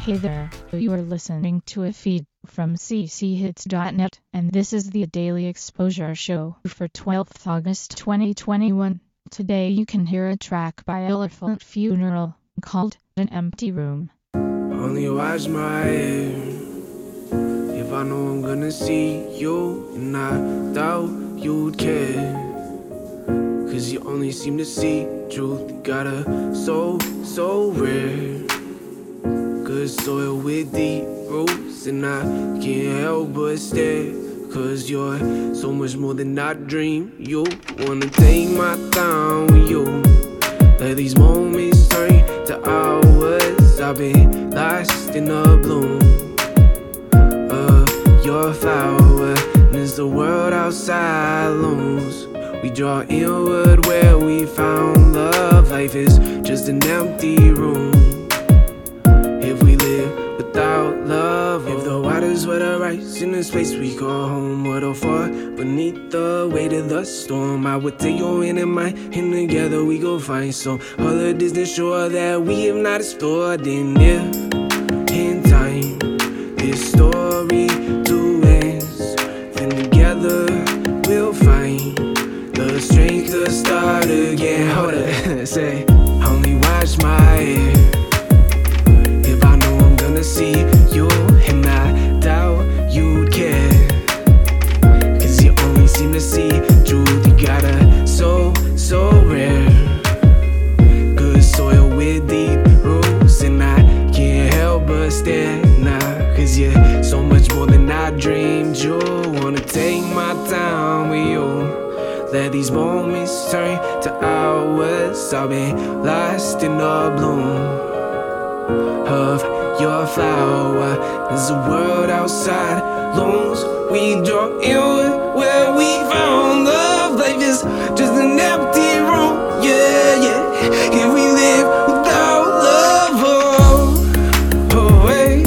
Hey there, you are listening to a feed from cchits.net, and this is the Daily Exposure Show for 12th August 2021. Today you can hear a track by Elephant Funeral called An Empty Room. Only watch my head if I know I'm gonna see you, and I doubt you'd care, 'cause you only seem to see truth. You got a soul so rare, good soil with deep roots, and I can't help but stare, 'cause you're so much more than I dream. You wanna take my time with you, let these moments turn to hours. I've been lost in the bloom of your flower, and as the world outside looms, we draw inward where we found love. Life is just an empty room if we live without love. If the waters were to rise in this place we call home, would all fall beneath the weight of the storm, I would take your hand in mine, and together we go find some other distant shore that we have not explored. And if in time this story to ends, then together we'll find the strength to start again. Hold up, say, only watch my head if I know I'm gonna see you, and I doubt you'd care, 'cause you only seem to see truth. You got a soul so rare, good soil with deep roots, and I can't help but stare now, 'cause you're so much more than I dreamed. You wanna take my time with you, let these moments turn to hours. I've been lost in the bloom of your flower, as the world outside looms, we draw inward where we found love. Life is just an empty room, yeah, yeah. If we live without love, oh, oh, hey.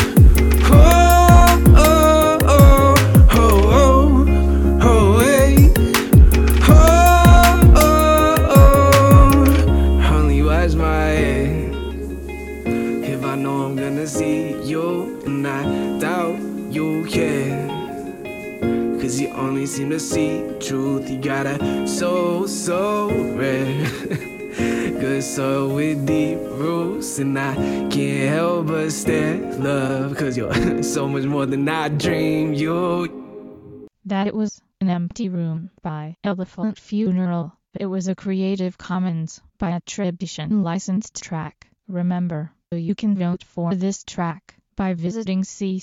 Oh, oh, oh, oh, oh, oh, hey. Oh, oh, oh. Only watch my head if I know I'm gonna see you, and I doubt you care, 'cause you only seem to see truth. You got a soul so rare, good soul with deep roots, and I can't help but stare, love, 'cause you're so much more than I dreamed. You. That was An Empty Room by Elephant Funeral. It was a Creative Commons by attribution licensed track. Remember, you can vote for this track by visiting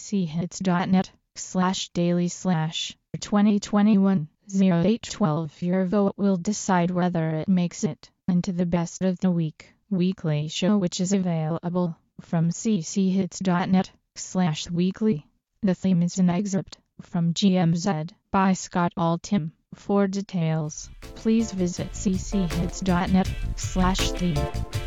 cchits.net/daily/2021-0812. Your vote will decide whether it makes it into the Best of the Week weekly show, which is available from cchits.net/weekly. The theme is an excerpt from GMZ by Scott Altham. For details, please visit cchits.net/theme.